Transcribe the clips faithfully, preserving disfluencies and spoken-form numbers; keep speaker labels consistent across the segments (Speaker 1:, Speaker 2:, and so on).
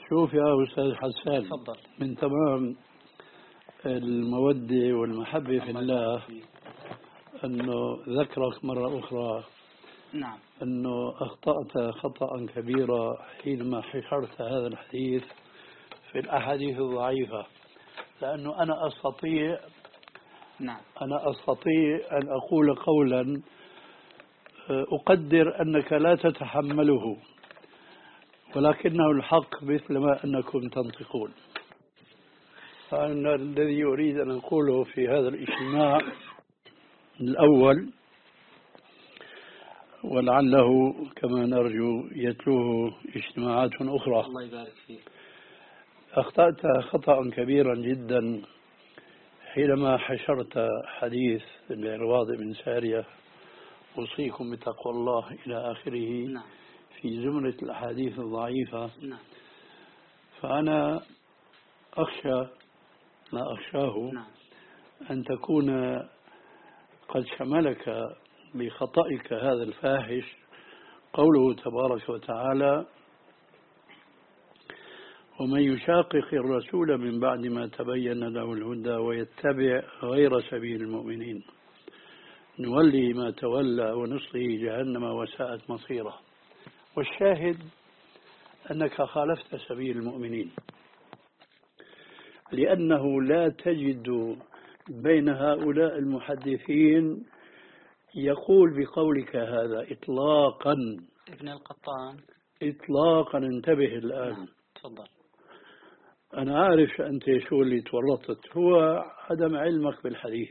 Speaker 1: شوف يا أستاذ حسان،
Speaker 2: تفضل.
Speaker 1: من تمام المودة والمحبة في الله أنه ذكرك مرة أخرى
Speaker 2: نعم
Speaker 1: أنه أخطأت خطأ كبيرا حينما حشرت هذا الحديث في الأحاديث الضعيفة، لأنه أنا أستطيع
Speaker 2: نعم
Speaker 1: أنا أستطيع أن أقول قولا أقدر أنك لا تتحمله، ولكنه الحق مثل ما أنكم تنطقون. فأنا الذي أريد أن أقوله في هذا الاجتماع الأول، ولعله كما نرجو يتلوه اجتماعات أخرى،
Speaker 2: الله يبارك فيك.
Speaker 1: أخطأت خطأ كبيرا جدا حينما حشرت حديث العرباض بن سارية أوصيكم بتقوى الله إلى آخره
Speaker 2: نعم.
Speaker 1: في زمرة الأحاديث الضعيفة.
Speaker 2: نعم.
Speaker 1: فأنا أخشى ما أخشاه
Speaker 2: نعم.
Speaker 1: أن تكون قد شملك بخطئك هذا الفاحش قوله تبارك وتعالى: ومن يشاقق الرسول من بعد ما تبين له الهدى ويتبع غير سبيل المؤمنين نولي ما تولى ونصله جهنم وساءت مصيره. والشاهد أنك خالفت سبيل المؤمنين، لأنه لا تجد بين هؤلاء المحدثين يقول بقولك هذا إطلاقا.
Speaker 2: ابن القطان
Speaker 1: إطلاقا، انتبه الآن.
Speaker 2: نعم. تفضل.
Speaker 1: أنا عارف أنت شو اللي تورطت، هو عدم علمك بالحديث.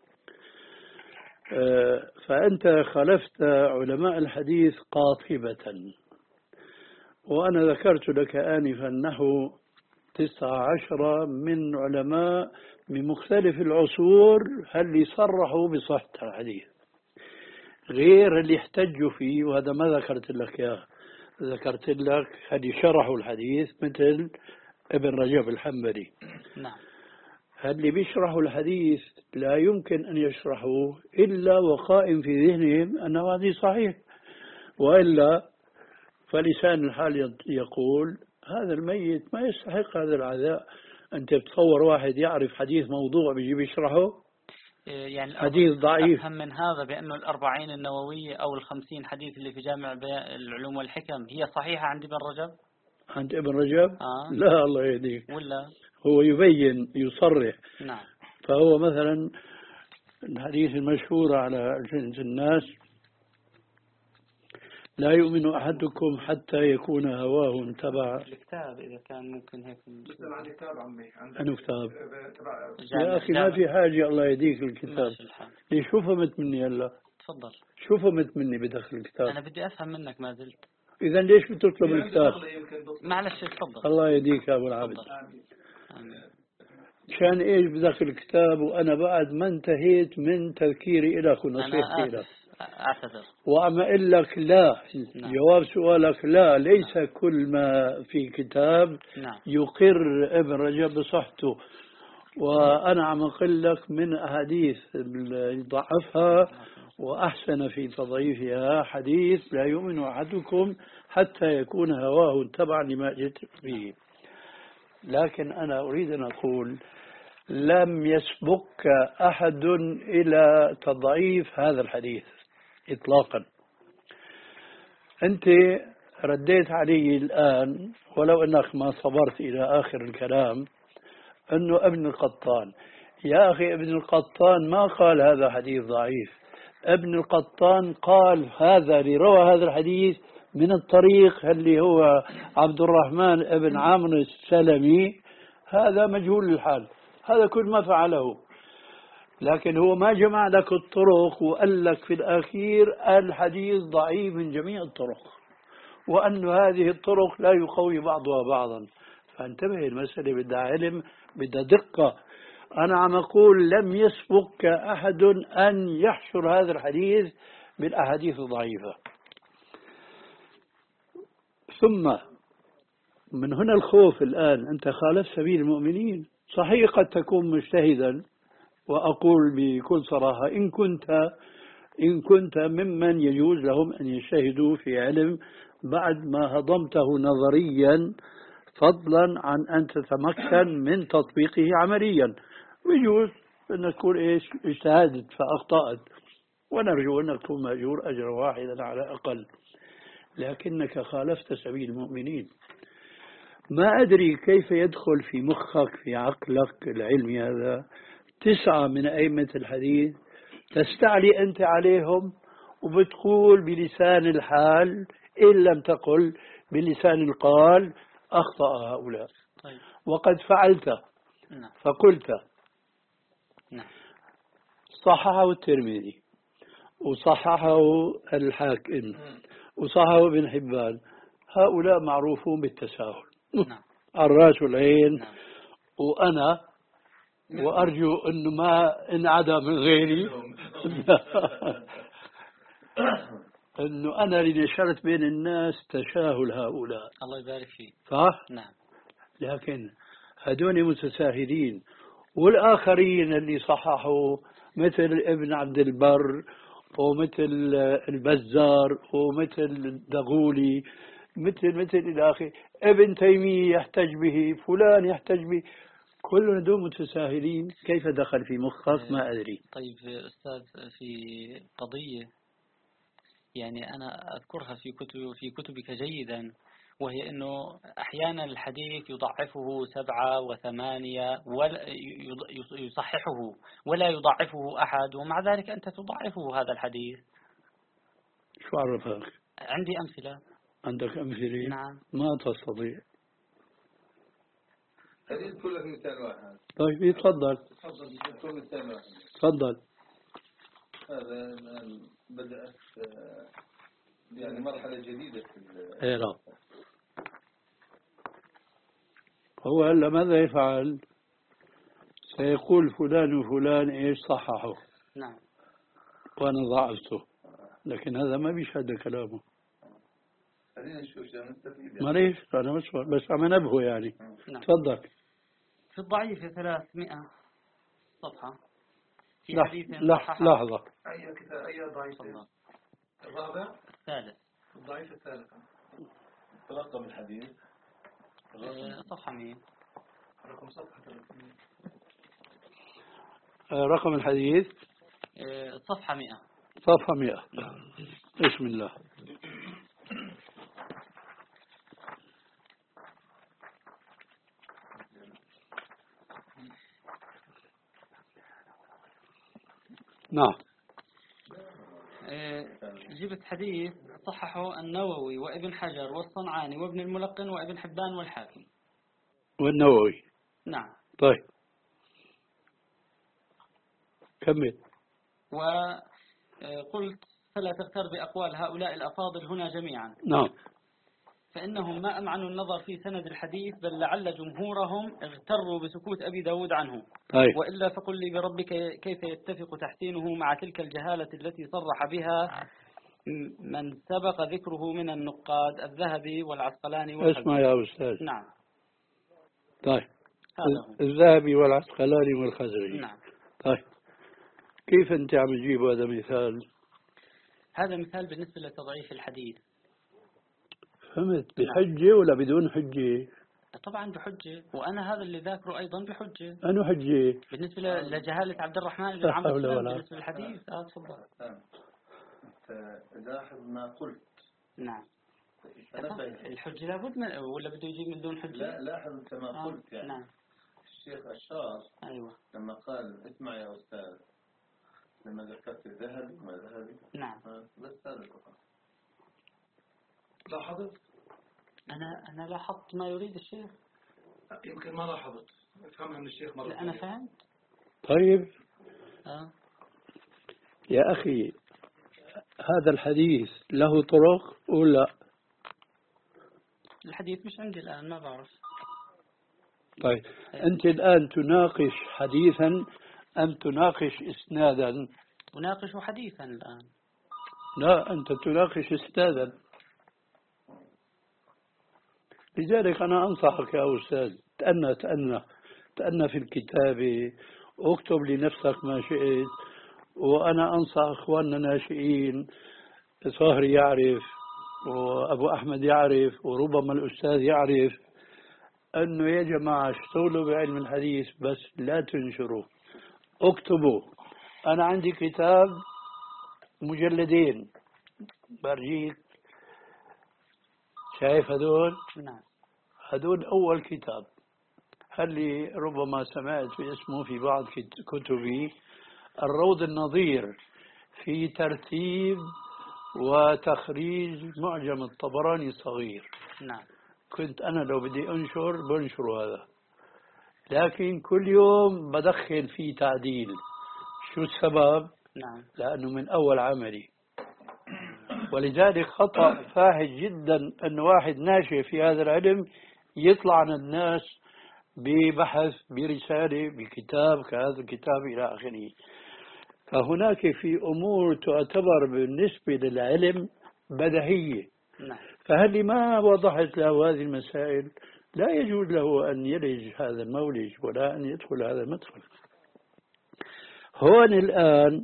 Speaker 1: فأنت خالفت علماء الحديث قاطبة، وأنا ذكرت لك آنفا أنه تسعة عشر من علماء من مختلف العصور اللي صرحوا بصحة الحديث، غير اللي احتجوا فيه، وهذا ما ذكرت لك إياه. ذكرت لك اللي شرحوا الحديث مثل ابن رجب الحنبلي.
Speaker 2: نعم.
Speaker 1: اللي بيشرحوا الحديث لا يمكن أن يشرحوه إلا وقائم في ذهنهم أنه حديث صحيح، وإلا فلسان الحال يقول هذا الميت ما يستحق هذا العذاب. أنت بتصور واحد يعرف حديث موضوع بيجي يشرحه؟
Speaker 2: يعني
Speaker 1: حديث ضعيف.
Speaker 2: أفهم من هذا بأنه الأربعين النووية أو الخمسين حديث اللي في جامع العلوم والحكم هي صحيحة عند ابن رجب؟
Speaker 1: عند ابن رجب؟
Speaker 2: آه.
Speaker 1: لا الله يهديك.
Speaker 2: ولا
Speaker 1: هو يبين يصرح.
Speaker 2: نعم.
Speaker 1: فهو مثلا الحديث المشهور على ألسنة الناس: لا يؤمن أحدكم حتى يكون هواه تبع
Speaker 2: الكتاب. إذا كان ممكن هيك
Speaker 3: مثل عندي كتاب عمي
Speaker 1: أنا كتاب
Speaker 3: تبع
Speaker 1: يا أخي ما في حاجة، الله يهديك الكتاب. ليش شو فهمت مني هلا؟
Speaker 2: تفضل.
Speaker 1: شو فهمت مني بدخل الكتاب؟
Speaker 2: أنا بدي أفهم منك ما زلت.
Speaker 1: إذا ليش بتطلب الكتاب؟
Speaker 2: معلش تفضل.
Speaker 1: الله يهديك يا أبو العبد. كان إيش بدخل الكتاب وأنا بعد ما انتهيت من تذكيري لك ونصيحتي لك؟
Speaker 2: أعتذر
Speaker 1: وعم أقول لك لا.
Speaker 2: نعم.
Speaker 1: جواب سؤالك لا، ليس كل ما في كتاب
Speaker 2: نعم.
Speaker 1: يقر ابن رجب بصحته. وأنا عم أقول لك من أحاديث ضعفها وأحسن في تضعيفها حديث: لا يؤمن أحدكم حتى يكون هواه تبعا لما جئت به. لكن أنا أريد أن أقول لم يسبق أحد إلى تضعيف هذا الحديث إطلاقا. أنت رديت علي الآن ولو أنك ما صبرت إلى آخر الكلام أنه ابن القطان. يا أخي ابن القطان ما قال هذا حديث ضعيف. ابن القطان قال هذا اللي روى هذا الحديث من الطريق اللي هو عبد الرحمن ابن عمرو السلمي، هذا مجهول الحال، هذا كل ما فعله. لكن هو ما جمع لك الطرق وقال لك في الأخير الحديث ضعيف من جميع الطرق، وأن هذه الطرق لا يقوي بعضها بعضا. فانتبه، المسألة بدها علم، بدها دقة. أنا عم أقول لم يسبق أحد أن يحشر هذا الحديث بالأحاديث الضعيفة. ثم من هنا الخوف الآن، أنت خالفت سبيل المؤمنين. صحيح قد تكون مجتهدا، وأقول بكل صراحة إن كنت إن كنت ممن يجوز لهم أن يجتهدوا في علم بعد ما هضمته نظريا فضلا عن أن تتمكن من تطبيقه عمليا. ويجوز أن تكون إيش اجتهدت فأخطأت، ونرجو أن تكون مأجور أجرا واحدا على الأقل، لكنك خالفت سبيل المؤمنين. ما أدري كيف يدخل في مخك في عقلك العلمي هذا تسعة من أئمة الحديث تستعلي أنت عليهم وبتقول بلسان الحال إن لم تقل بلسان القال أخطأ هؤلاء.
Speaker 2: طيب.
Speaker 1: وقد فعلت.
Speaker 2: نعم.
Speaker 1: فقلت
Speaker 2: نعم.
Speaker 1: صححه الترمذي وصححه الحاكم وصححه ابن حبان، هؤلاء معروفون بالتساهل.
Speaker 2: نعم.
Speaker 1: الراس والعين.
Speaker 2: نعم.
Speaker 1: وأنا وأرجو أنه ما انعدى من غيري أنه أنا اللي نشرت بين الناس تساهل هؤلاء.
Speaker 2: الله يبارك فيك.
Speaker 1: صح؟
Speaker 2: نعم.
Speaker 1: لكن هدول متساهلين، والآخرين اللي صححوا مثل ابن عبد البر ومثل البزار ومثل الدغولي مثل مثل إلى آخره، ابن تيمية يحتج به، فلان يحتج به، كلهم دول متساهلين. كيف دخل في مخك ما أدري.
Speaker 2: طيب أستاذ، في قضية يعني أنا أذكرها في كتب في كتبك جيدا، وهي أنه أحيانا الحديث يضعفه سبعة وثمانية ولا يصححه ولا يضعفه أحد، ومع ذلك أنت تضعفه هذا الحديث.
Speaker 1: شو عرفك؟
Speaker 2: عندي أمثلة.
Speaker 1: عندك أمثلة؟
Speaker 2: نعم.
Speaker 1: ما تستطيع.
Speaker 4: خليني أقول لك مثال واحد.
Speaker 1: طيب يتفضل.
Speaker 4: تفضل. مثال واحد.
Speaker 1: تفضل.
Speaker 4: هذا الآن بدأت يعني مرحلة جديدة في
Speaker 1: ايه لا. هو هلا ماذا يفعل؟ سيقول فلان وفلان ايش صححه.
Speaker 2: نعم.
Speaker 1: وانا ضعفته، لكن هذا ما بيشهد كلامه.
Speaker 4: خلينا نشوف شو نستفيد.
Speaker 1: ما ليش انا بس بس عم انبهه يعني.
Speaker 2: نعم.
Speaker 1: تفضل.
Speaker 2: في الضعيف ثلاثمائة صفحة في
Speaker 1: لح
Speaker 2: حديث
Speaker 1: لح لحظة.
Speaker 3: أي كتاب أي ضعيف؟ الرابع.
Speaker 2: الثالث.
Speaker 3: الضعيف الثالث.
Speaker 4: رقم الحديث.
Speaker 2: صفحة مية.
Speaker 3: رقم صفحة ثلاثمائة.
Speaker 1: رقم الحديث.
Speaker 2: صفحة مئة.
Speaker 1: صفحة مئة. بسم الله. نعم.
Speaker 2: جبت حديث صححه النووي وابن حجر والصنعاني وابن الملقن وابن حبان والحاكم.
Speaker 1: والنووي.
Speaker 2: نعم.
Speaker 1: طيب كمل.
Speaker 2: وقلت فلا تغتر بأقوال هؤلاء الأفاضل هنا جميعا.
Speaker 1: نعم.
Speaker 2: فإنهم ما أمعنوا النظر في سند الحديث، بل لعل جمهورهم اغتروا بسكوت أبي داود عنه.
Speaker 1: طيب.
Speaker 2: وإلا فقل لي بربك كيف يتفق تحسينه مع تلك الجهالة التي صرح بها من سبق ذكره من النقاد الذهبي والعسقلاني والخزرجي.
Speaker 1: اسمع يا أستاذ.
Speaker 2: نعم.
Speaker 1: طيب.
Speaker 2: هذا
Speaker 1: الذهبي والعسقلاني والخزرجي.
Speaker 2: نعم.
Speaker 1: طيب كيف أنت عم تجيب هذا مثال؟
Speaker 2: هذا مثال بالنسبة لتضعيف الحديث.
Speaker 1: فهمت؟ بحجة ولا بدون حجة؟
Speaker 2: طبعا بحجة، وأنا هذا اللي ذاكره أيضا بحجة.
Speaker 1: أنو حجة؟
Speaker 2: بالنسبة لجهالة عبد الرحمن بن عمرو السلام بالنسبة للحديث. آه تفضل.
Speaker 4: لاحظ ما قلت.
Speaker 2: نعم. الحجة لابد من ولا بده يجيب من دون حجة؟
Speaker 4: لا لاحظ أنت ما
Speaker 2: آه.
Speaker 4: قلت يعني.
Speaker 2: نعم.
Speaker 4: الشيخ أشار.
Speaker 2: أيوة.
Speaker 4: لما قال اسمع يا أستاذ، لما ذكرت الذهبي ما ذهبي.
Speaker 2: نعم.
Speaker 4: بس هذا فقط.
Speaker 3: لاحظت؟
Speaker 2: أنا أنا لاحظت ما يريد الشيخ.
Speaker 3: يمكن ما لاحظت. افهمها من الشيخ مرة.
Speaker 2: لا أنا فهمت.
Speaker 1: طيب.
Speaker 2: آه.
Speaker 1: يا أخي هذا الحديث له طرق ولا؟
Speaker 2: الحديث مش عندي الآن، ما بعرف.
Speaker 1: طيب أنت الآن تناقش حديثا أم تناقش إسنادا؟
Speaker 2: أناقش حديثا الآن.
Speaker 1: لا أنت تناقش إسنادا. لذلك أنا أنصحك يا أستاذ تأنى تأنى تأنى في الكتابة، اكتب لنفسك ما شئت. وأنا أنصح أخواننا الناشئين، صهري يعرف وأبو أحمد يعرف وربما الأستاذ يعرف، أنه يا جماعة اشتغلوا بعلم الحديث بس لا تنشروا، اكتبوا. أنا عندي كتاب مجلدين برجيك، شايف هدول؟
Speaker 2: نعم.
Speaker 1: هدول أول كتاب، هل ربما سمعت باسمه في بعض كتبي، الروض النظير في ترتيب وتخريج معجم الطبراني الصغير.
Speaker 2: نعم.
Speaker 1: كنت أنا لو بدي أنشر بنشر هذا، لكن كل يوم بدخل فيه تعديل. شو السبب؟
Speaker 2: نعم.
Speaker 1: لأنه من أول عملي، ولذلك خطأ فاحش جدا أن واحد ناشئ في هذا العلم يطلع عن الناس ببحث برسالة بكتاب كهذا الكتاب إلى آخره. فهناك في أمور تعتبر بالنسبة للعلم بديهية،
Speaker 2: نعم.
Speaker 1: فهل ما وضحت له هذه المسائل لا يجوز له أن يلج هذا المولج ولا أن يدخل هذا المدخل. هون الآن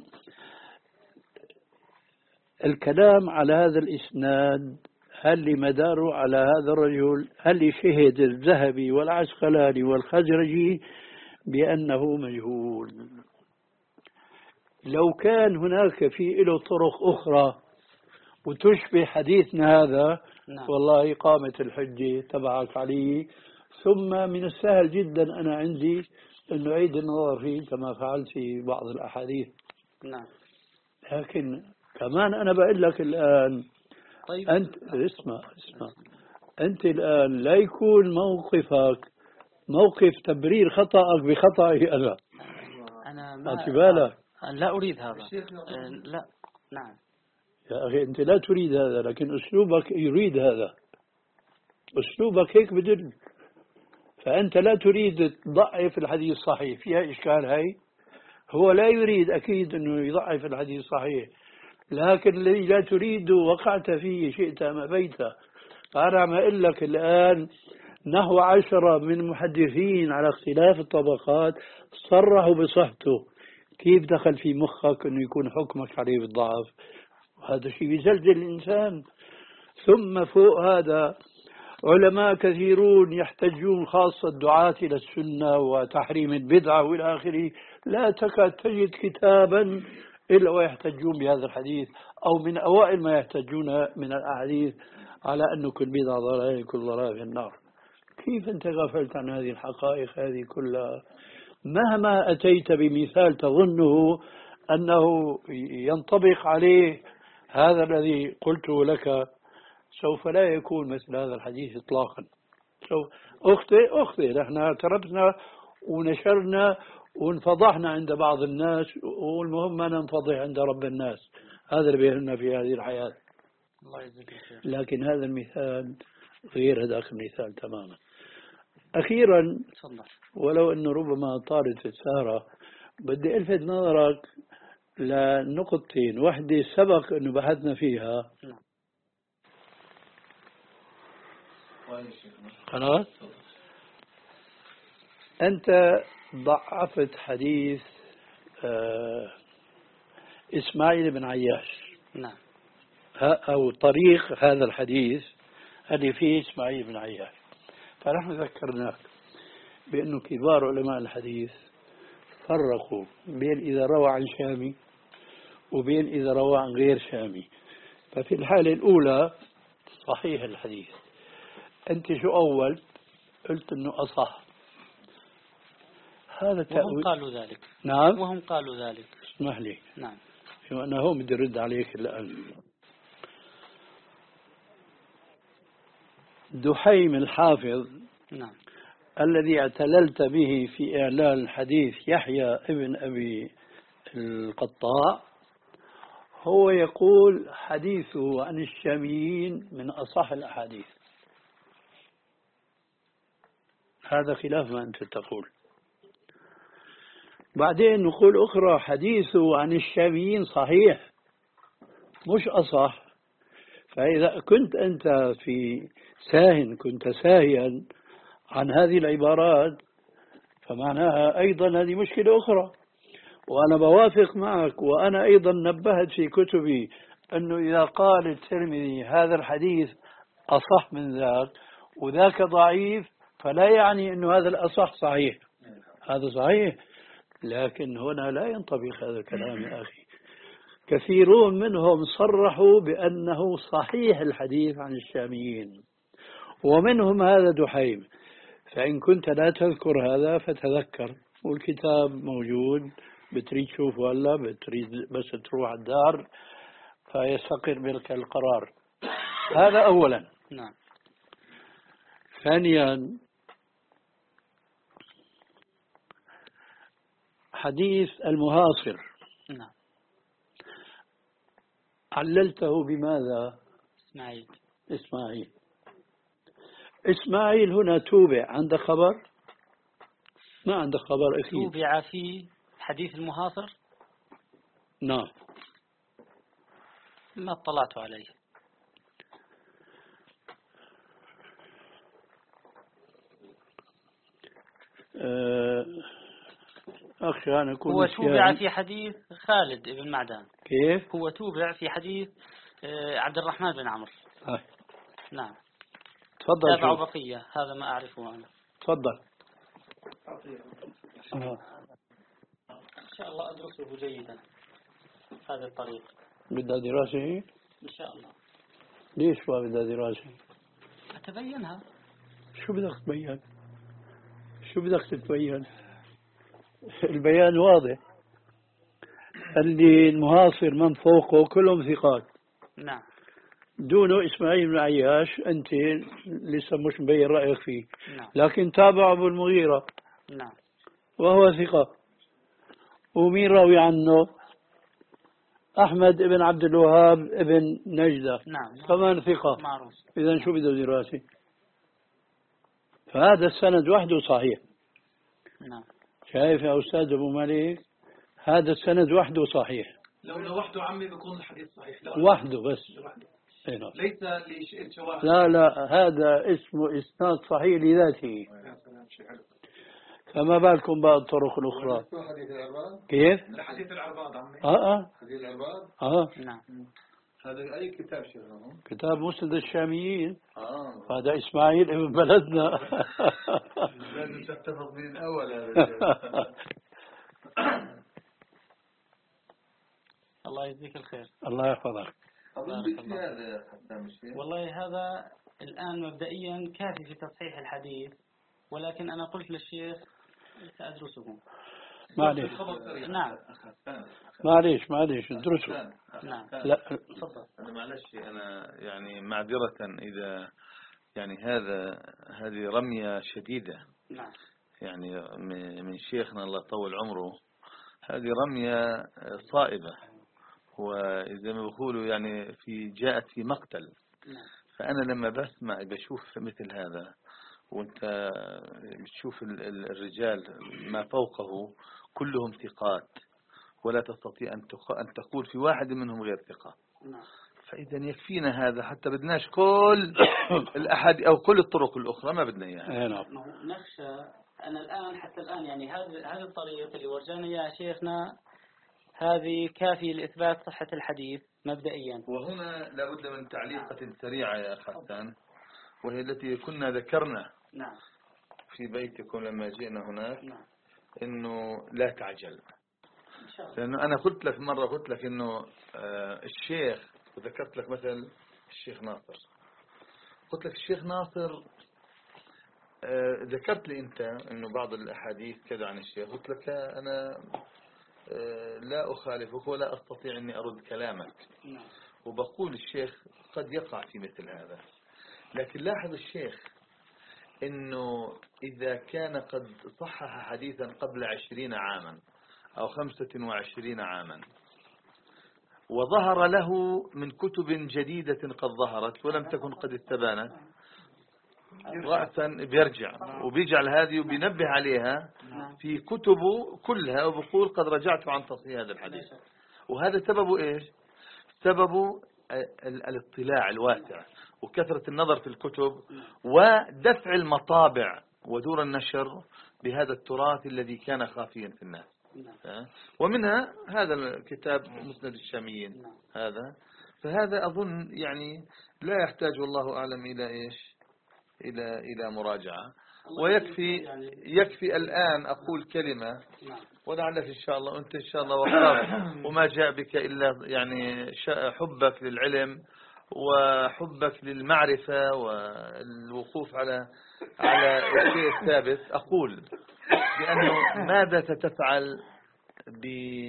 Speaker 1: الكلام على هذا الإسناد، هل لمداره على هذا الرجل، هل شهد الذهبي والعسقلاني والخزرجي بأنه مجهول. لو كان هناك في له طرق أخرى وتشبه حديثنا هذا،
Speaker 2: نعم.
Speaker 1: والله قامت الحجة تبعك علي. ثم من السهل جدا أنا عندي أنه أعيد النظر فيه كما فعلت في بعض الأحاديث.
Speaker 2: نعم.
Speaker 1: لكن كمان أنا بقول لك الآن،
Speaker 2: طيب.
Speaker 1: أنت اسمع اسمع أنت الآن لا يكون موقفك موقف تبرير خطأك بخطأي أنا.
Speaker 2: أنا ما
Speaker 1: بالك؟
Speaker 2: لا أريد هذا. لا. نعم
Speaker 1: يا أخي أنت لا تريد هذا، لكن أسلوبك يريد هذا، أسلوبك هيك بدل. فأنت لا تريد تضعف الحديث الصحيح، فيها إشكال هاي. هو لا يريد أكيد أنه يضعف الحديث الصحيح، لكن الذي لا تريد وقعت فيه شئت أم أبيت. فأنا عم أقول لك الآن نحو عشرة من المحدثين على اختلاف الطبقات صرحوا بصحته. كيف دخل في مخك أنه يكون حكمك عليه بالضعف؟ هذا شيء يزلزل الإنسان. ثم فوق هذا علماء كثيرون يحتجون، خاصة الدعاة إلى السنة وتحريم البدعة وإلى آخره، لا تكاد تجد كتابا إلا ويحتجون بهذا الحديث، أو من أوائل ما يحتجون من الأحاديث على أنه كل بدعة ضلالة كل ضلالة في النار. كيف أنت غفلت عن هذه الحقائق هذه كلها؟ مهما أتيت بمثال تظنه أنه ينطبق عليه هذا الذي قلته لك، سوف لا يكون مثل هذا الحديث إطلاقا. سوف أخطئ أخطئ نحن اعترفنا ونشرنا وانفضحنا عند بعض الناس، والمهم ما ننفضح عند رب الناس. هذا اللي بيهمنا في هذه الحياة.
Speaker 2: الله يجزيك الخير.
Speaker 1: لكن هذا المثال غير هذاك المثال تماما. أخيرا، ولو أنه ربما طالت السهرة، بدي ألفت نظرك لنقطتين. واحدة سبق أنه بحثنا فيها. خلاص. أنت ضعفت حديث آه إسماعيل بن عياش.
Speaker 2: نعم.
Speaker 1: أو طريق هذا الحديث اللي فيه إسماعيل بن عياش. فنحن ذكرناك بأنه كبار علماء الحديث فرقوا بين إذا روى عن شامي وبين إذا روى عن غير شامي. ففي الحالة الأولى صحيح الحديث. أنت شو أول قلت أنه أصح. هذا تأويل.
Speaker 2: وهم قالوا ذلك.
Speaker 1: نعم.
Speaker 2: وهم قالوا ذلك.
Speaker 1: اسمح لي.
Speaker 2: نعم.
Speaker 1: شو أنا هو بدي أرد عليك الآن. دحيم الحافظ.
Speaker 2: نعم.
Speaker 1: الذي اعتللت به في إعلان حديث يحيى ابن أبي القطاع هو يقول حديثه عن الشاميين من أصح الأحاديث. هذا خلاف ما أنت تقول. بعدين نقول أخرى حديثه عن الشاميين صحيح مش أصح. فإذا كنت أنت في ساهن كنت ساهيا عن هذه العبارات فمعناها أيضا هذه مشكلة أخرى. وأنا بوافق معك، وأنا أيضا نبهت في كتبي أنه إذا قال الترمذي هذا الحديث أصح من ذاك وذاك ضعيف فلا يعني أنه هذا الأصح صحيح، هذا صحيح، لكن هنا لا ينطبق هذا الكلام يا أخي. كثيرون منهم صرحوا بأنه صحيح الحديث عن الشاميين، ومنهم هذا دحيم. فإن كنت لا تذكر هذا فتذكر، والكتاب موجود، بتريد تشوفه هلا، بتريد بس تروح على الدار فيستقر بك القرار. هذا أولا.
Speaker 2: نعم.
Speaker 1: ثانيا، حديث المهاصر
Speaker 2: نعم.
Speaker 1: عللته بماذا؟
Speaker 2: إسماعيل.
Speaker 1: إسماعيل. إسماعيل هنا توبع، عندك خبر؟ ما عندك خبر أكيد.
Speaker 2: توبع في حديث المهاصر؟
Speaker 1: نعم.
Speaker 2: ما اطلعت عليه.
Speaker 1: أخشى أن أكون
Speaker 2: هو
Speaker 1: نسيان.
Speaker 2: توبع في حديث خالد بن معدان.
Speaker 1: كيف؟
Speaker 2: هو توبع في حديث عبد الرحمن بن عمرو.
Speaker 1: آه.
Speaker 2: نعم.
Speaker 1: تفضل.
Speaker 2: تابعوا بقية، هذا ما أعرفه أنا.
Speaker 1: تفضل.
Speaker 2: آه. إن شاء الله أدرسه جيدا هذا الطريق.
Speaker 1: بدها دراسة؟
Speaker 2: إن شاء الله.
Speaker 1: ليش ما بدها دراسة؟
Speaker 2: أتبينها.
Speaker 1: شو بدك تبين؟ شو بدك تتبين؟ البيان واضح. اللي المهاصر من فوقه كلهم ثقات.
Speaker 2: نعم.
Speaker 1: دونه إسماعيل بن عياش، أنت لسه مش مبين رأيك فيه.
Speaker 2: نعم.
Speaker 1: لكن تابع أبو المغيرة.
Speaker 2: نعم.
Speaker 1: وهو ثقة. ومين راوي عنه؟ أحمد بن عبد الوهاب بن نجدة.
Speaker 2: نعم.
Speaker 1: كمان ثقة.
Speaker 2: معروف.
Speaker 1: إذا شو بده دراسة؟ فهذا السند وحده صحيح.
Speaker 2: نعم.
Speaker 1: شايف يا أستاذ أبو مالك؟ هذا السند وحده صحيح.
Speaker 3: لو لوحده عمي بيكون الحديث صحيح.
Speaker 1: وحده بس.
Speaker 3: لوحده.
Speaker 1: هنا.
Speaker 3: ليس لشواهد.
Speaker 1: لا لا، هذا اسمه إسناد صحيح لذاته.
Speaker 3: يا سلام، شيء حلو.
Speaker 1: فما بالكم بقى الطرق الأخرى.
Speaker 4: حديث العرباد.
Speaker 1: كيف؟
Speaker 3: حديث العرباد عمي.
Speaker 1: آه آه
Speaker 4: حديث العرباد.
Speaker 1: آه
Speaker 2: نعم.
Speaker 4: هذا أي كتاب شيخهم؟
Speaker 1: كتاب مسند الشاميين.
Speaker 4: آه.
Speaker 1: هذا إسماعيل ابن بلدنا.
Speaker 4: لازم تتفق من الأول هذا.
Speaker 2: الله يجزيك الخير.
Speaker 1: الله يحفظك.
Speaker 4: أظن بكثير هذا يا حسام الشيخ.
Speaker 2: والله هذا الآن مبدئيا كافي في تصحيح الحديث، ولكن أنا قلت للشيخ سأدرسه.
Speaker 1: معليش.
Speaker 2: نعم.
Speaker 1: معليش معليش ادرسوا.
Speaker 2: نعم.
Speaker 1: لا
Speaker 2: تفضل.
Speaker 4: أنا معلش أنا يعني معذرة إذا يعني هذا هذه رمية شديدة.
Speaker 2: نعم.
Speaker 4: يعني من شيخنا الله يطول عمره، هذه رمية صائبة، وإذا ما بيقولوا يعني في جاءت في مقتل.
Speaker 2: نعم.
Speaker 4: فأنا لما بسمع بشوف مثل هذا، وانت بتشوف الرجال ما فوقه كلهم ثقات، ولا تستطيع أن تقول في واحد منهم غير ثقة.
Speaker 2: نعم.
Speaker 4: فإذا يكفينا هذا، حتى بدناش كل الأحد أو كل الطرق الأخرى ما بدنا إياها.
Speaker 1: نعم.
Speaker 2: نخشى أنا الآن حتى الآن يعني هذا هذا الطريق اللي ورجانا يا شيخنا هذه كافية لإثبات صحة الحديث مبدئيا.
Speaker 4: وهنا لابد من تعليقة سريعة يا أخ حسان، وهي التي كنا ذكرنا
Speaker 2: نعم.
Speaker 4: في بيتكم لما جئنا هناك.
Speaker 2: نعم.
Speaker 4: إنه لا تعجل،
Speaker 2: إن شاء الله.
Speaker 4: لأنه أنا قلت لك مرة، قلت لك إنه آه الشيخ، وذكرت لك مثل الشيخ ناصر، قلت لك الشيخ ناصر آه ذكرت لي أنت إنه بعض الأحاديث كذا عن الشيخ، قلت لك أنا آه لا أخالفك ولا أستطيع أني أرد كلامك.
Speaker 2: نعم.
Speaker 4: وبقول الشيخ قد يقع في مثل هذا، لكن لاحظ الشيخ إنه إذا كان قد صحح حديثا قبل عشرين عاما أو خمسة وعشرين عاما، وظهر له من كتب جديدة قد ظهرت ولم تكن قد استبانت، رأسا بيرجع وبيجعل هذه وبينبه عليها في كتبه كلها، وبقول قد رجعت عن تصحيح هذا الحديث. وهذا سببه إيش؟ سببه الاطلاع الواسع وكثرة النظر في الكتب ودفع المطابع ودور النشر بهذا التراث الذي كان خافيا في الناس. ومنها هذا الكتاب مسند الشاميين هذا. فهذا أظن يعني لا يحتاج والله أعلم إلى إيش، إلى إلى مراجعة. ويكفي يكفي الآن أقول كلمة ولعلك إن شاء الله أنت إن شاء الله وقف وما جاء بك إلا يعني حبك للعلم وحبك للمعرفة والوقوف على على الشيء الثابت. أقول بأنه ماذا ستفعل ب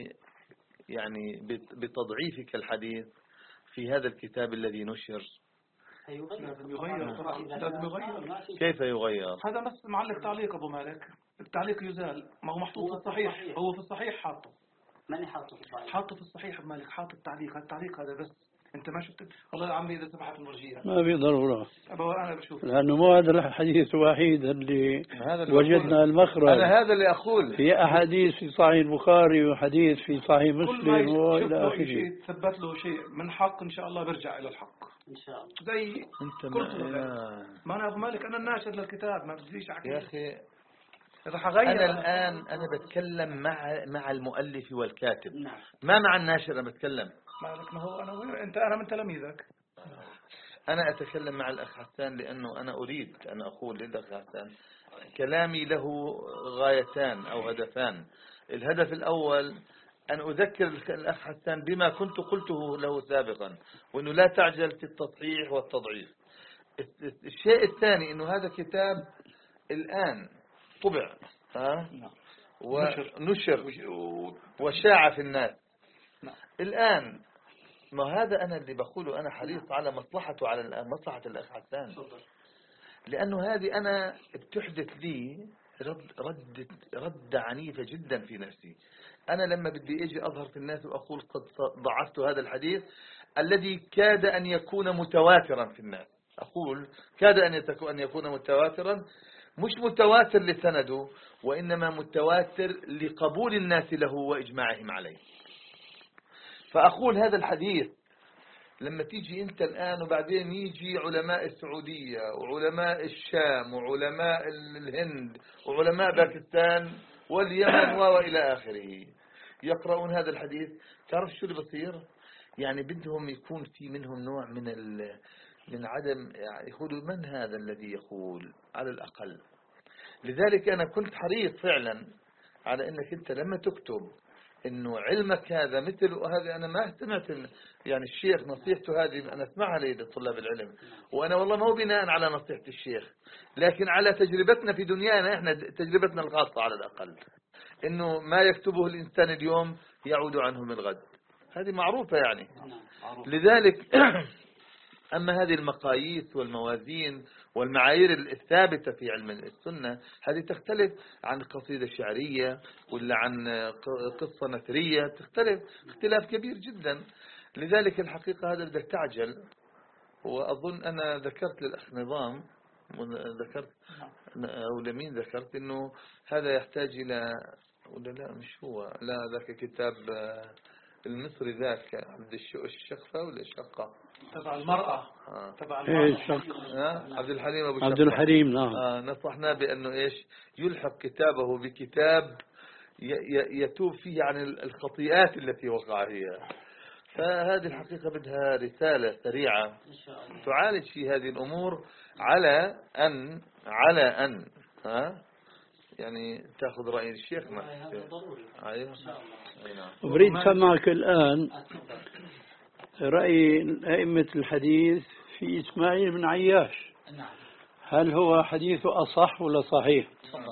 Speaker 4: يعني بتضعيفك الحديث في هذا الكتاب الذي نشر؟
Speaker 3: لازم يغير طبعا، لازم يغير.
Speaker 4: كيف يغير؟
Speaker 3: هذا بس معلق تعليق أبو مالك، التعليق يزال، ما هو محطوط في الصحيح، هو في الصحيح حاطه.
Speaker 2: ماني حاطه في الصحيح؟
Speaker 3: حاطه في الصحيح أبو مالك، حاط التعليق، التعليق هذا بس أنت ما شفت. والله يا عمي إذا سمحت المرجية
Speaker 1: ما في ضرورة،
Speaker 3: أبو أنا بشوف،
Speaker 1: لأنه مو هذا الحديث الوحيد اللي
Speaker 4: هذا
Speaker 1: وجدنا المخرج.
Speaker 4: أنا هذا اللي أقول،
Speaker 1: في أحاديث في صحيح البخاري وحديث في صحيح مسلم وإلى آخره.
Speaker 3: شيء ثبت له شيء من حق إن شاء الله برجع إلى الحق إن شاء الله. زي
Speaker 4: أنت
Speaker 3: ما, ما أنا أبو مالك أنا الناشر للكتاب ما بديش أحكي
Speaker 4: يا أخي.
Speaker 3: أنا
Speaker 4: الآن أنا بتكلم مع مع المؤلف والكاتب، ما مع الناشر. أنا بتكلم
Speaker 3: مالك، ما هو أنا أنت أنا من تلاميذك.
Speaker 4: أنا أتكلم مع الأخ حسان لأنه أنا أريد أن أقول للأخ حسان كلامي له غايتان أو هدفان. الهدف الأول أن أذكر الأخ حسان بما كنت قلته له سابقا، وأنه لا تعجل في التصحيح والتضعيف. الشيء الثاني أنه هذا كتاب الآن طبع ها ونشر وشاع في الناس الآن. ما هذا أنا اللي بقوله، أنا حريص على مصلحته، على مصلحة الأخ حسان، لأنه هذه أنا بتحدث لي رد رد رد عنيفة جدا في نفسي. أنا لما بدي أجي أظهر في الناس وأقول قد ضعفت هذا الحديث الذي كاد أن يكون متواترا في الناس، أقول كاد أن يكون متواترا، مش متواتر لسنده وإنما متواتر لقبول الناس له وإجماعهم عليه. فأقول هذا الحديث لما تيجي أنت الآن وبعدين يجي علماء السعودية وعلماء الشام وعلماء الهند وعلماء باكستان واليمن وإلى آخره يقرؤون هذا الحديث، تعرف شو اللي بصير؟ يعني بدهم يكون في منهم نوع من ال من عدم، يعني يقولوا من هذا الذي يقول على الأقل. لذلك أنا كنت حريص فعلا على أنك أنت لما تكتب إنه علمك هذا مثل هذا. أنا ما سمعت يعني الشيخ نصيحته هذه أنا أسمعها لطلاب العلم، وأنا والله ما هو بناء على نصيحة الشيخ لكن على تجربتنا في دنيانا إحنا، تجربتنا الخاصة على الأقل، إنه ما يكتبه الإنسان اليوم يعود عنه من غد، هذه معروفة يعني. لذلك أما هذه المقاييس والموازين والمعايير الثابتة في علم السنة هذه تختلف عن قصيدة شعرية ولا عن قصة نثرية، تختلف اختلاف كبير جدا. لذلك الحقيقة هذا بدك تعجل. وأظن أنا ذكرت للأخ نظام، ذكرت أو لمين ذكرت إنه هذا يحتاج إلى، ولا لا مش هو، لا ذاك كتاب المصري ذاك عبد الشقفة ولا الشقة
Speaker 3: تبع المرأة
Speaker 4: آه.
Speaker 3: تبع
Speaker 1: المرأة
Speaker 4: آه. عبد الحليم أبو
Speaker 1: عبد الحليم نعم.
Speaker 4: آه. نصحنا بأنه إيش يلحق كتابه بكتاب يتوب فيه عن الخطيئات التي وقع فيها. فهذه الحقيقة بدها رسالة سريعة تعالج في هذه الأمور على أن على أن ها يعني تأخذ رأي الشيخ معك. أيوة.
Speaker 1: أريد سمعك الآن رأي أئمة الحديث في إسماعيل بن عياش، هل هو حديث أصح ولا صحيح؟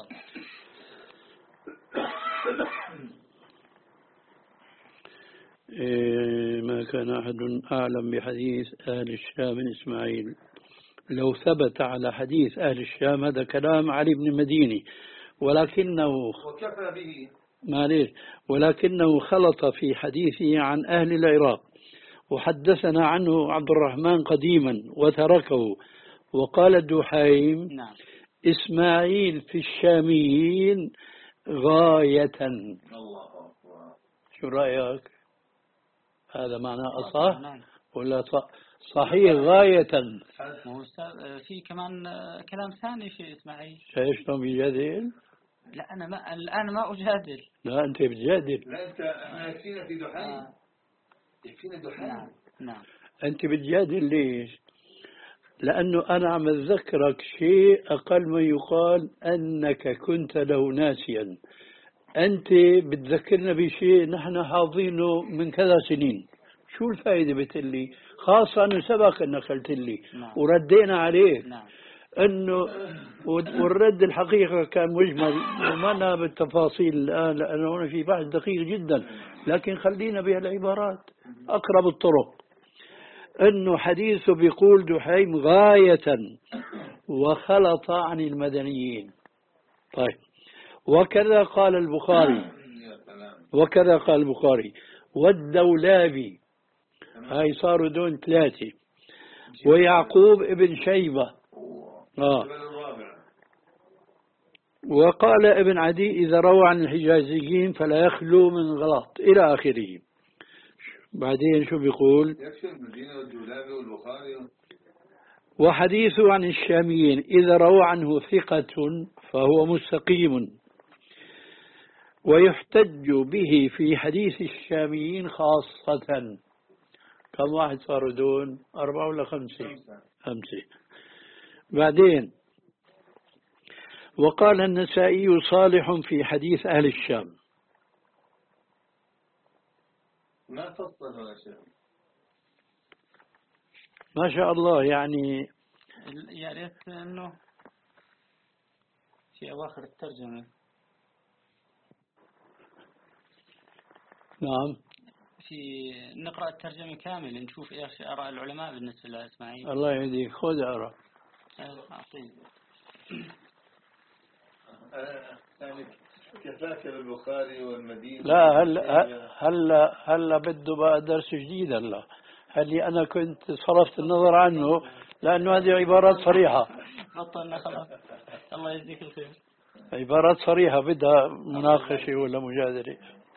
Speaker 1: إيه ما كان أحد أعلم بحديث أهل الشام من إسماعيل لو ثبت على حديث أهل الشام. هذا كلام علي بن مديني، ولكنه
Speaker 3: وكفى به
Speaker 1: معليش ولكنه خلط في حديثه عن أهل العراق، وحدثنا عنه عبد الرحمن قديما وتركه. وقال الدحيم
Speaker 2: نعم.
Speaker 1: إسماعيل في الشاميين غاية. شو رأيك؟ هذا معناه أصح ولا صحيح غاية؟
Speaker 2: في كمان كلام ثاني في إسماعيل.
Speaker 1: شايفهم بيجادل؟
Speaker 2: لا أنا ما الآن ما أجادل.
Speaker 1: لا أنت بتجادل.
Speaker 4: لا أنت احنا يكفينا في دحين آه. يكفينا دحين.
Speaker 2: نعم. نعم.
Speaker 1: أنت بتجادل ليش؟ لأنه أنا عم أتذكرك شيء أقل ما يقال أنك كنت له ناسيا. أنت بتذكرنا بشيء نحن حافظينه من كذا سنين. شو الفائدة بتقلي؟ خاصة أنه سبق أنك قلت لي
Speaker 2: نعم.
Speaker 1: وردينا عليك.
Speaker 2: نعم.
Speaker 1: أنه والرد الحقيقة كان مجمل وما بالتفاصيل الآن لأنه هنا في بحث دقيق جدا، لكن خلينا بهالعبارات أقرب الطرق. أنه حديثه بيقول دحيم غاية وخلط عن المدنيين. طيب، وكذا قال البخاري وكذا قال البخاري والدولابي، هاي صاروا دون ثلاثة، ويعقوب ابن شيبة، آه. وقال ابن عدي إذا روى عن الحجازيين فلا يخلو من غلط إلى آخره. بعدين شو بيقول؟ وحديثه عن الشاميين إذا روى عنه ثقة فهو مستقيم، ويحتج به في حديث الشاميين خاصة. كم واحد صاروا دون؟ أربعة ولا خمسة؟ خمسة. بعدين وقال النسائي صالح في حديث أهل الشام.
Speaker 4: ما فصل ولا شيء.
Speaker 1: ما شاء الله. يعني
Speaker 2: يا ريت انه في اواخر الترجمه.
Speaker 1: نعم،
Speaker 2: في نقرا الترجمه كامله نشوف ايش اراء العلماء بالنسبه لاسماعيل.
Speaker 1: الله يهديك، خذ اقرا.
Speaker 2: اعطيني.
Speaker 4: يعني كفاك بالبخاري والمدينة.
Speaker 1: لا هلا هلا هلا بده بقى درس جديد. هلا هلي أنا كنت صرفت النظر عنه لأنه هذه عبارات صريحة.
Speaker 2: بطلنا خلاص. الله يجزيك الخير.
Speaker 1: عبارات صريحة بدها مناقشة ولا مجادلة.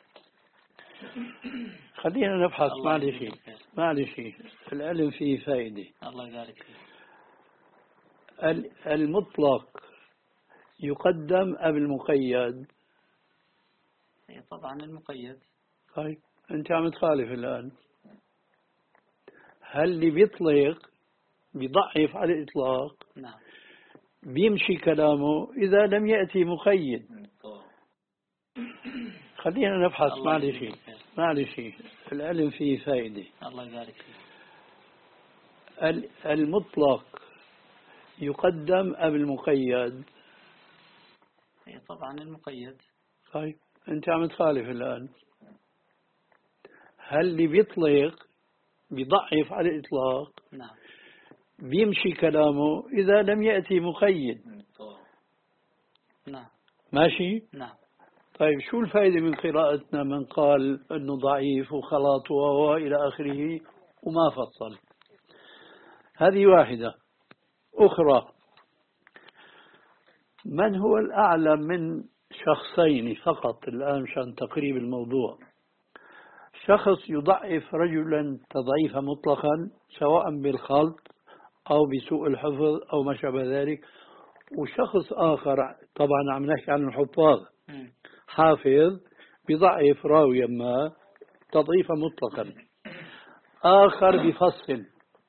Speaker 1: خلينا نبحث. معلش معلش العلم فيه فائدة.
Speaker 2: الله يبارك فيك.
Speaker 1: المطلق يقدم أم المقيد؟
Speaker 2: طبعا المقيد.
Speaker 1: طيب أنت عم تخالف الآن. هل اللي بيطلق بيضعف على الإطلاق؟
Speaker 2: نعم.
Speaker 1: بيمشي كلامه إذا لم يأتي مقيد. خلينا نبحث. معلش معلش العلم فيه فائدة.
Speaker 2: الله يبارك فيك.
Speaker 1: المطلق يقدم أم المقيد؟
Speaker 2: طبعا المقيد.
Speaker 1: طيب أنت عم تخالف الآن. هل اللي بيطلق بيضعف على الإطلاق؟
Speaker 2: نعم.
Speaker 1: بيمشي كلامه إذا لم يأتي مقيد.
Speaker 2: نعم.
Speaker 1: ماشي؟
Speaker 2: نعم.
Speaker 1: طيب شو الفائدة من قراءتنا من قال أنه ضعيف وخلاط وإلى آخره وما فصل؟ هذه واحدة. أخرى، من هو الأعلم من شخصين فقط الآن مشان تقريب الموضوع؟ شخص يضعف رجلا تضعيفا مطلقا سواء بالخلط أو بسوء الحفظ أو ما شابه ذلك، وشخص آخر طبعا عم نحكي عن الحفاظ حافظ بضعف راويا ما تضعيفا مطلقا، آخر بفصل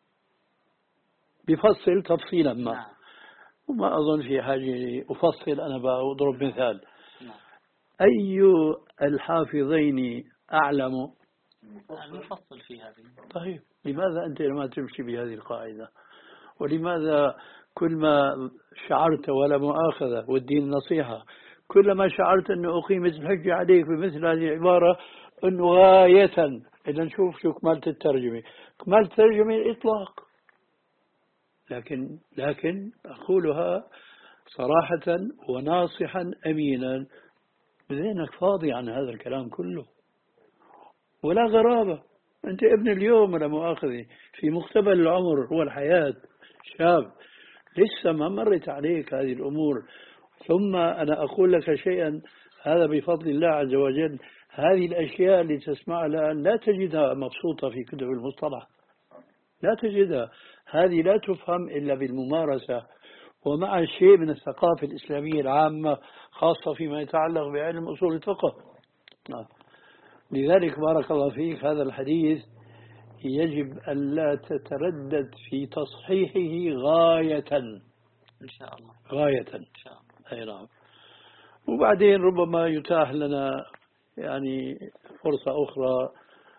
Speaker 1: بفصل تفصيلا ما، وما أظن في حاجة أفصل. أنا بضرب مثال. أي الحافظين أعلم؟
Speaker 2: المفصل في هذه.
Speaker 1: طيب لماذا أنت ما تمشي بهذه القاعدة؟ ولماذا كل ما شعرت ولا مؤاخذة والدين نصيحة كلما شعرت أنه أقيمت الحجة عليك بمثل هذه العبارة أنه غاية إذا نشوف شو كمالة الترجمة؟ كمالة الترجمة الإطلاق. لكن لكن أقولها صراحة وناصحا أمينا، ذهنك فاضي عن هذا الكلام كله ولا غرابة. أنت ابن اليوم ولا مؤاخذة في مقتبل العمر والحياة، شاب لسه ما مرت عليك هذه الأمور. ثم أنا أقول لك شيئا، هذا بفضل الله عز وجل. هذه الأشياء اللي تسمعها الآن لا تجدها مبسوطة في كتب المصطلح، لا تجدها. هذه لا تفهم إلا بالممارسة ومع شيء من الثقافة الإسلامية العامة، خاصة فيما يتعلق بعلم أصول الفقه. لذلك بارك الله فيك هذا الحديث يجب أن لا تتردد في تصحيحه غاية.
Speaker 2: إن شاء الله.
Speaker 1: غاية.
Speaker 2: إن شاء الله.
Speaker 1: أي نعم. وبعدين ربما يتاح لنا يعني فرصة أخرى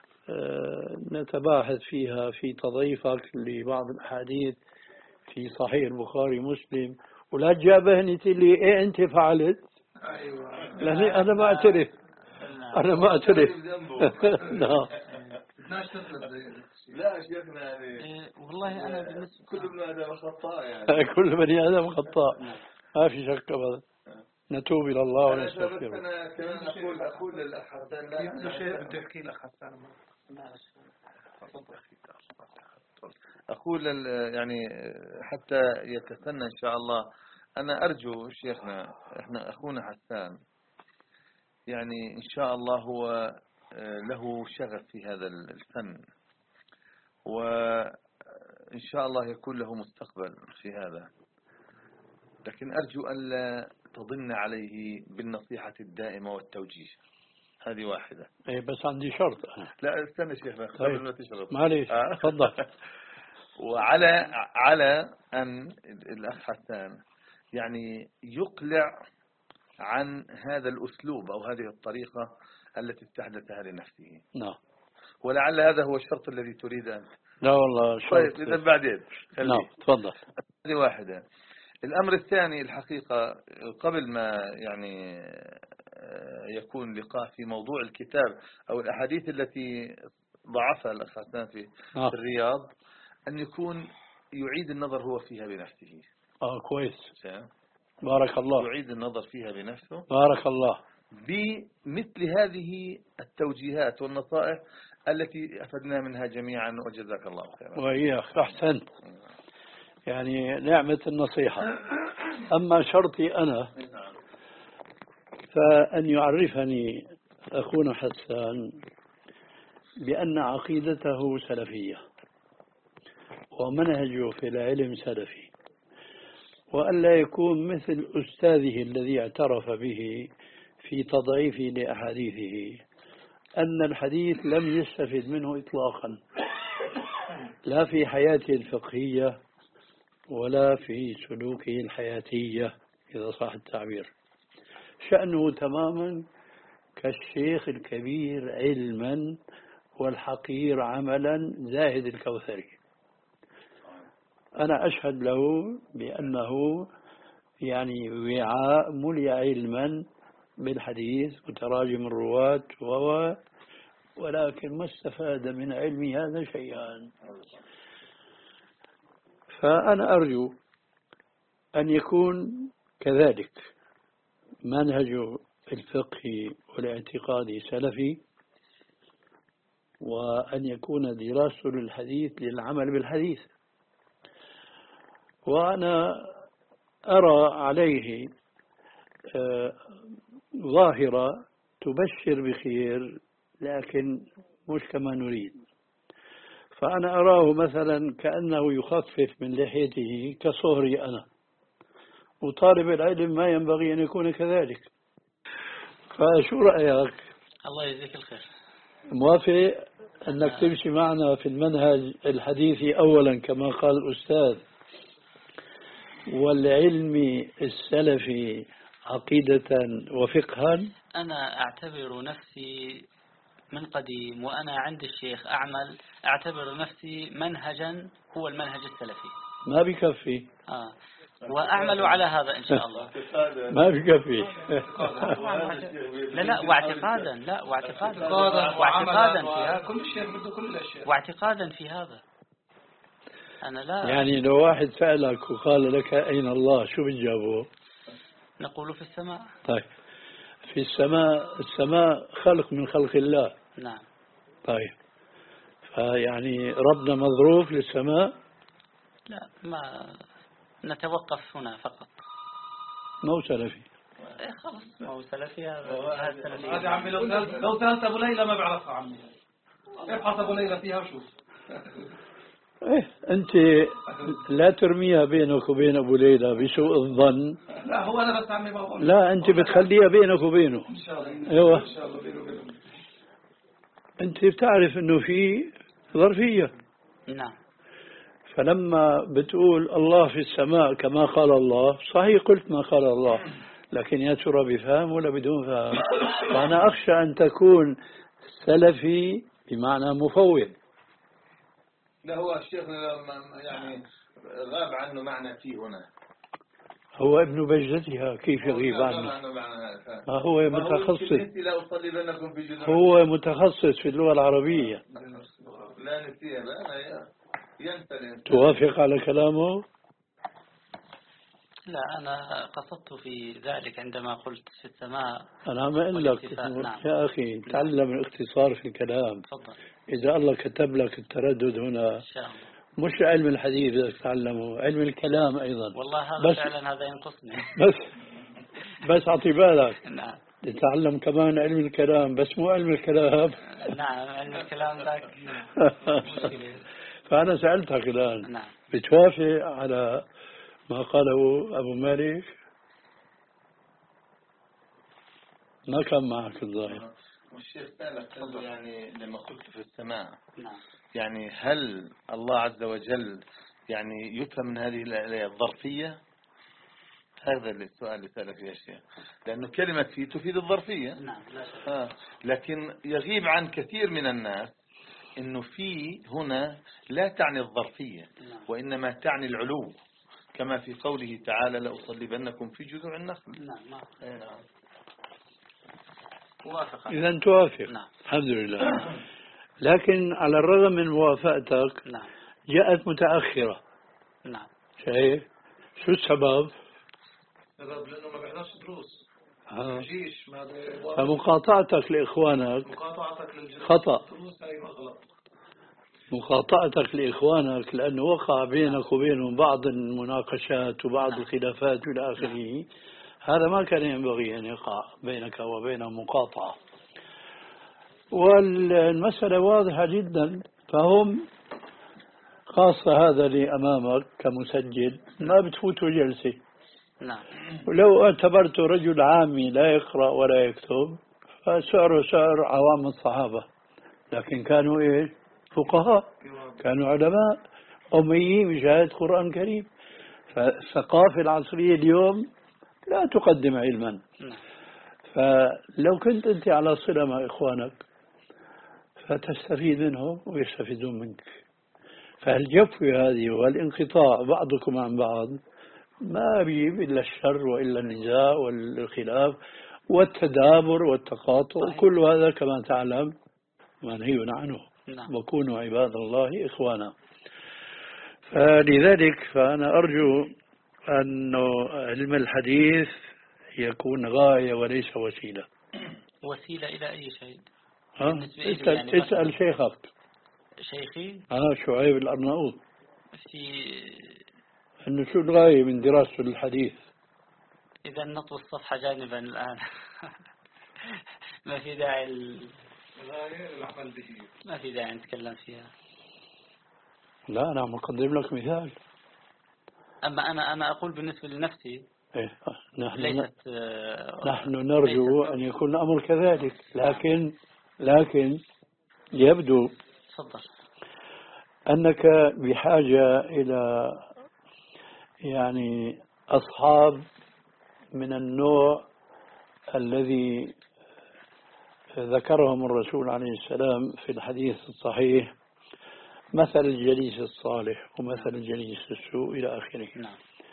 Speaker 1: نتباحث فيها في تضعيفك لبعض الأحاديث في صحيح البخاري مسلم، ولا تجابهني تقول إيه أنت فعلت.
Speaker 3: أيوة.
Speaker 1: لأني أنا ما أعترف. أنا ما أعترف. لا.
Speaker 4: لا شيخنا يعني
Speaker 2: والله أنا بالنسبة
Speaker 4: كل بني آدم خطاء يعني.
Speaker 1: كل بني آدم خطاء، ما في شك أبدا. نتوب إلى الله ونستغفره.
Speaker 4: أنا كمان أقول أقول للأخ حسان لا
Speaker 3: في شيء بدي أحكي لك حسان.
Speaker 4: أقول يعني حتى يتسنى إن شاء الله. أنا أرجو شيخنا إحنا أخونا حسان يعني إن شاء الله هو له شغف في هذا الفن، وإن شاء الله يكون له مستقبل في هذا، لكن أرجو أن لا تضن عليه بالنصيحة الدائمة والتوجيه. هذه واحدة.
Speaker 1: إيه بس عندي شرط أنا.
Speaker 4: لا استنى شيخنا
Speaker 1: قبل
Speaker 4: ما تشرب.
Speaker 1: معليش تفضل.
Speaker 4: وعلى على أن الأخ حسان يعني يقلع عن هذا الأسلوب أو هذه الطريقة التي استحدثها لنفسه.
Speaker 1: نعم.
Speaker 4: ولعل هذا هو الشرط الذي تريد أنت.
Speaker 1: لا والله شرط.
Speaker 4: طيب إذا بعدين.
Speaker 1: نعم تفضل.
Speaker 4: هذه واحدة. الأمر الثاني الحقيقة قبل ما يعني يكون لقاء في موضوع الكتاب أو الأحاديث التي ضعفها الأخ حسان في
Speaker 1: آه.
Speaker 4: الرياض، أن يكون يعيد النظر هو فيها بنفسه.
Speaker 1: آه كويس.
Speaker 4: سلام.
Speaker 1: بارك الله.
Speaker 4: يعيد النظر فيها بنفسه.
Speaker 1: بارك الله.
Speaker 4: بمثل هذه التوجيهات والنصائح التي أفدنا منها جميعا وجزاك الله خيرا.
Speaker 1: وإياك أحسنت. يعني نعمة النصيحة. أما شرطي أنا فأن يعرفني أخونا حسان بأن عقيدته سلفية ومنهجه في العلم سلفي، وأن لا يكون مثل أستاذه الذي اعترف به في تضعيفه لأحاديثه، أن الحديث لم يستفد منه إطلاقا لا في حياته الفقهية ولا في سلوكه الحياتية إذا صح التعبير. شأنه تماما كالشيخ الكبير علما والحقير عملا زاهد الكوثري. أنا أشهد له بأنه يعني وعاء ملي علما بالحديث وتراجم الرواة و ولكن ما استفاد من علمي هذا شيئا. فأنا أرجو أن يكون كذلك منهج الفقه والاعتقاد سلفي، وأن يكون دراسته للحديث للعمل بالحديث. وأنا أرى عليه ظاهرة تبشر بخير لكن مش كما نريد. فأنا أراه مثلا كأنه يخفف من لحيته كصهري أنا، وطالب العلم ما ينبغي أن يكون كذلك. فشو رأيك؟
Speaker 2: الله يجزيك الخير.
Speaker 1: موافق أنك تمشي معنا في المنهج الحديثي أولا كما قال الأستاذ، والعلم السلفي عقيدة وفقها؟
Speaker 2: أنا أعتبر نفسي من قديم وأنا عند الشيخ أعمل أعتبر نفسي منهجا هو المنهج السلفي.
Speaker 1: ما بكفي.
Speaker 2: آه. وأعمل على هذا إن شاء الله.
Speaker 1: ما بكفي.
Speaker 2: لا لا واعتقادا لا واعتقادا واعتقادا في هذا
Speaker 3: كل شيء بده كل الأشياء
Speaker 2: واعتقادا في هذا. أنا لا
Speaker 1: يعني لو واحد سألك وقال لك أين الله شو بتجاوبه؟
Speaker 2: نقول في السماء.
Speaker 1: طيب في السماء، السماء خلق من خلق الله.
Speaker 2: نعم.
Speaker 1: طيب فيعني ربنا مظروف للسماء؟
Speaker 2: لا ما نتوقف هنا فقط.
Speaker 1: مو سلفي.
Speaker 2: إيه خلاص ما هو سلفي هذا سلفي.
Speaker 3: هذا عمي لو سألت لو سألت أبو ليلى ما بعرفها عمي. ابحث أبو ليلى فيها وشوف.
Speaker 1: إيه أنت لا ترميها بينك وبين أبو ليلى بسوء الظن.
Speaker 3: لا هو أنا بس عمي بقول.
Speaker 1: لا أنت بتخليها بينك وبينه.
Speaker 3: إن شاء الله.
Speaker 1: أيوة.
Speaker 3: إن شاء الله بينه وبينه.
Speaker 1: أنت بتعرف إنه في ظرفية.
Speaker 2: نعم.
Speaker 1: فلما بتقول الله في السماء كما قال الله، صحيح قلت ما قال الله، لكن يا ترى بفهم ولا بدون فهم؟ فأنا أخشى أن تكون سلفي بمعنى مفوض.
Speaker 4: لا هو الشيخ يعني غاب عنه معنى في هنا،
Speaker 1: هو ابن بجتها كيف يغيب عنه؟ ما هو متخصص، هو متخصص في اللغة العربية.
Speaker 4: لا نسيه بقى ينسى.
Speaker 1: توافق على كلامه؟
Speaker 2: لا أنا قصدت في ذلك عندما قلت في السماء.
Speaker 1: أنا عم أقول لك
Speaker 2: نعم.
Speaker 1: يا أخي تعلم الاختصار في الكلام.
Speaker 2: تفضل.
Speaker 1: إذا الله كتب لك التردد هنا إن شاء الله. مش علم الحديث بدك تتعلمه، علم الكلام أيضا.
Speaker 2: والله هذا فعلا هذا ينقصني.
Speaker 1: بس بس أعطي بالك.
Speaker 2: نعم.
Speaker 1: تتعلم كمان علم الكلام، بس مو علم الكلام.
Speaker 2: نعم علم الكلام ذاك.
Speaker 1: فأنا سألتك الآن.
Speaker 2: نعم.
Speaker 1: بتوافق على ما قاله أبو مالك؟ ما كان معك الظاهر.
Speaker 4: والشيخ سألك يعني لما قلت في السماء،
Speaker 2: نعم.
Speaker 4: يعني هل الله عز وجل يعني يفهم من هذه الآية الظرفية؟ هذا السؤال اللي سألك يا شيخ، لأنه كلمة في تفيد الظرفية.
Speaker 2: نعم.
Speaker 4: آه. لكن يغيب عن كثير من الناس إنه في هنا لا تعني الظرفية،
Speaker 2: نعم.
Speaker 4: وإنما تعني العلو، كما في قوله تعالى لأصلبنكم في جذوع النخل.
Speaker 2: نعم.
Speaker 4: نعم.
Speaker 1: إذا توافق.
Speaker 2: نعم.
Speaker 1: الحمد لله. لكن على الرغم من موافقتك
Speaker 2: نعم.
Speaker 1: جاءت متأخرة.
Speaker 2: نعم.
Speaker 1: شايف شو السبب؟
Speaker 3: السبب لأنه ما بيحضرش دروس.
Speaker 1: آه.
Speaker 3: جيش ما
Speaker 1: فمقاطعتك لإخوانك
Speaker 3: مقاطعتك للجروس
Speaker 1: خطأ.
Speaker 3: دروس هاي غلط.
Speaker 1: مقاطعتك لإخوانك لأنه وقع بينك وبينهم بعض المناقشات وبعض
Speaker 2: نعم.
Speaker 1: الخلافات إلى آخره. هذا ما كان ينبغي أن يقع بينك وبينهم مقاطعة. والمسألة واضحة جدا. فهم خاصة هذا اللي أمامك كمسجل ما بتفوتوا جلسة.
Speaker 2: نعم.
Speaker 1: ولو اعتبرت رجل عامي لا يقرأ ولا يكتب فسعره سعر عوام الصحابة، لكن كانوا إيش؟ فقهاء، كانوا علماء أميين بشهادة قرآن كريم. فالثقافة العصرية اليوم لا تقدم علما. فلو كنت أنت على صلة مع إخوانك فتستفيد منهم ويستفيدون منك. فالجفوة هذه والانقطاع بعضكم عن بعض ما بيجيب إلا الشر وإلا النزاع والخلاف والتدابر والتقاطع. كل هذا كما تعلم منهي عنه.
Speaker 2: نعم.
Speaker 1: وكونوا عباد الله إخوانا. فلذلك فأنا أرجو أن علم الحديث يكون غاية وليس وسيلة.
Speaker 2: وسيلة إلى أي شيء؟
Speaker 1: ها؟ اسأل, يعني اسأل شيخك.
Speaker 2: شيخي؟
Speaker 1: آه شعيب الأرناؤوط
Speaker 2: في
Speaker 1: أنه شو الغاية من دراسة الحديث؟
Speaker 2: إذا نطوي الصفحة جانبا الآن. ما في داعي ال... ما في داعي نتكلم فيها.
Speaker 1: لا أنا مقدم لك مثال.
Speaker 2: أما أنا أنا أقول بالنسبة لنفسي
Speaker 1: إيه نحن
Speaker 2: ليست
Speaker 1: نحن نرجو
Speaker 2: ليست
Speaker 1: أن يكون الأمر كذلك، لكن لكن يبدو
Speaker 2: تفضل
Speaker 1: أنك بحاجة إلى يعني أصحاب من النوع الذي ذكرهم الرسول عليه السلام في الحديث الصحيح، مثل الجليس الصالح ومثل الجليس السوء إلى آخره.
Speaker 2: نعم.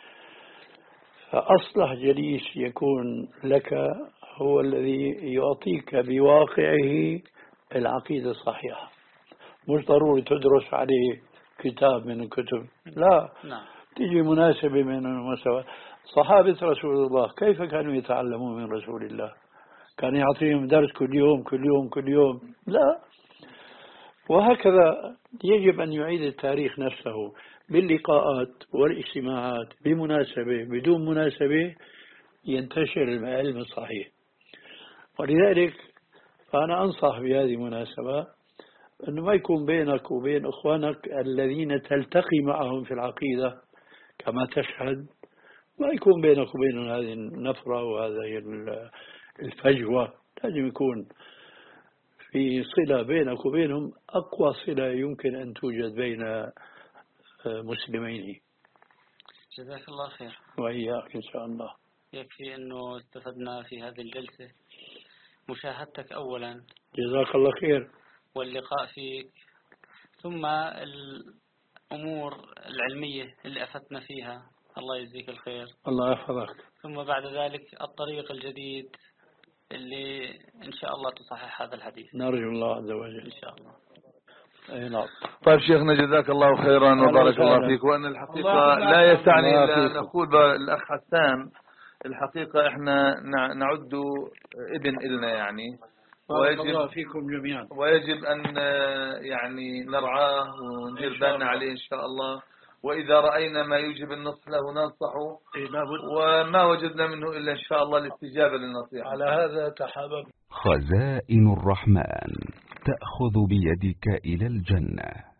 Speaker 1: فأصلح جليس يكون لك هو الذي يعطيك بواقعه العقيدة الصحيحة، مش ضروري تدرس عليه كتاب من الكتب، لا.
Speaker 2: نعم.
Speaker 1: تجي مناسبة من المساواة. صحابة رسول الله كيف كانوا يتعلمون من رسول الله؟ كان يعطيهم درس كل يوم كل يوم كل يوم؟ لا. وهكذا يجب أن يعيد التاريخ نفسه باللقاءات والاجتماعات، بمناسبة بدون مناسبة ينتشر العلم الصحيح. ولذلك فأنا أنصح بهذه المناسبة أنه ما يكون بينك وبين أخوانك الذين تلتقي معهم في العقيدة كما تشهد، ما يكون بينك وبينهم هذه النفرة وهذه الفجوة. لازم يكون في صلة بينك وبينهم أقوى صلة يمكن أن توجد بين مسلمين.
Speaker 2: جزاك الله خير.
Speaker 1: وإياك إن شاء الله.
Speaker 2: يكفي أنه استفدنا في هذه الجلسة مشاهدتك أولا،
Speaker 1: جزاك الله خير،
Speaker 2: واللقاء فيك، ثم الأمور العلمية اللي أفتنا فيها، الله يجزيك الخير.
Speaker 1: الله يحفظك.
Speaker 2: ثم بعد ذلك الطريق الجديد اللي إن شاء الله تصحح هذا الحديث.
Speaker 1: نرجو الله عز وجل
Speaker 2: إن شاء الله.
Speaker 1: أي نعم.
Speaker 4: طيب شيخنا جزاك الله خيرا وبارك الله فيك. وأن الحقيقة لا يسعني إلا أن أقول الأخ حسان، الحقيقة إحنا نعد ابن إلنا يعني،
Speaker 1: ويجب فيكم جميعا،
Speaker 4: ويجب أن يعني نرعاه وندير بالنا عليه إن شاء الله، وإذا رأينا ما يوجب النصح له ننصحه، وما وجدنا منه إلا إن شاء الله الاستجابة للنصيحة.
Speaker 1: على هذا تحابب.
Speaker 5: خزائن الرحمن تأخذ بيدك إلى الجنة.